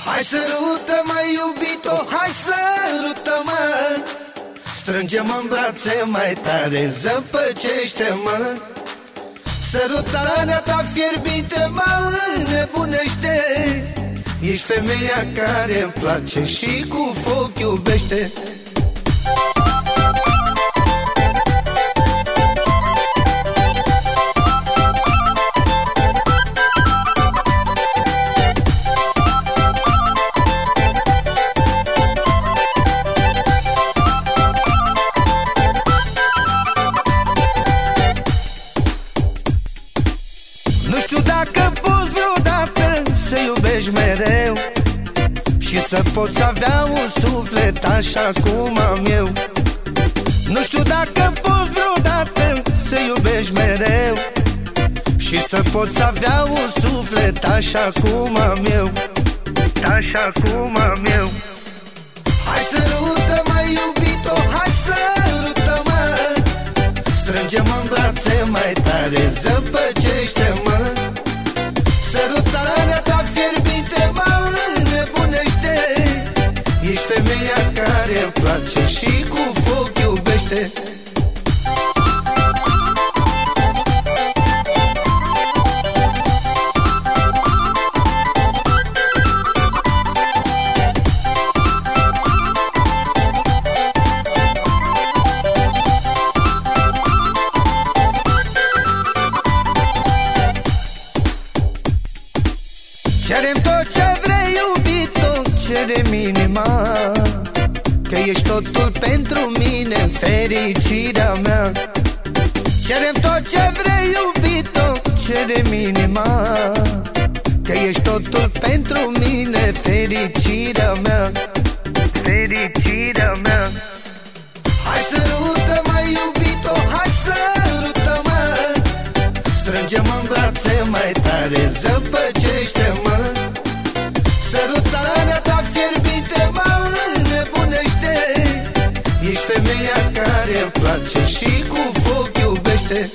Hai sărută-mă, iubito, hai sărută-mă, strânge-mă în brațe mai tare, zăpăcește-mă. Sărutarea ta fierbinte mă înnebunește. Ești femeia care-mi place și cu foc iubește. Nu știu dacă poți vreodată să iubești mereu și să poți avea un suflet așa cum am eu. Nu știu dacă poți vreodată să iubești mereu și să poți avea un suflet așa cum am eu, așa cum am eu. Hai sărută-mă, iubito, hai sărută-mă, strânge-mă în brațe mai tare, zăpăcește-mă. Sărutarea ta fierbinte mă înnebunește. Ești femeia care-mi place și cu foc iubește. Cerem tot ce vrei, iubito, cerem inima, că ești totul pentru mine, fericirea mea. Cerem tot ce vrei, iubito, cerem inima, că ești totul pentru mine, fericirea mea, fericirea mea. Hai sărută-mă, iubito, hai sărută-mă, strânge-mă în brațe mai tare, zăpăcește-mă. Sărutarea ta fierbinte mă înnebunește. Ești femeia care-mi place și cu foc iubește.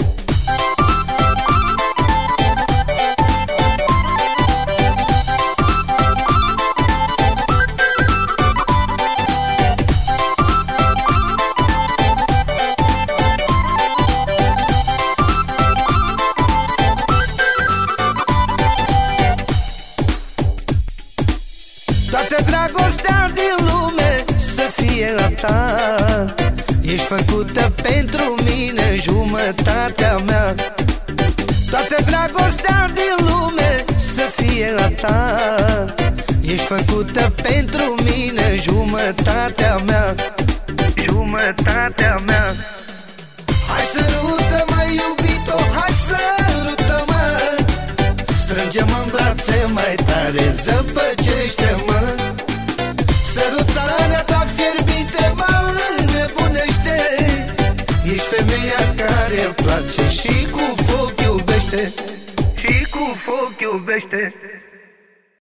Toată dragostea din lume să fie a ta. Ești făcută pentru mine, jumătatea mea. Toată dragostea din lume să fie a ta. Ești făcută pentru mine, jumătatea mea, jumătatea mea. Hai sărută-mă, iubito, hai sărută-mă, strânge-mă în brațe mai tare, zăpăcește-mă. Sărutarea ta fierbinte mă înnebunește. Ești femeia care-mi place și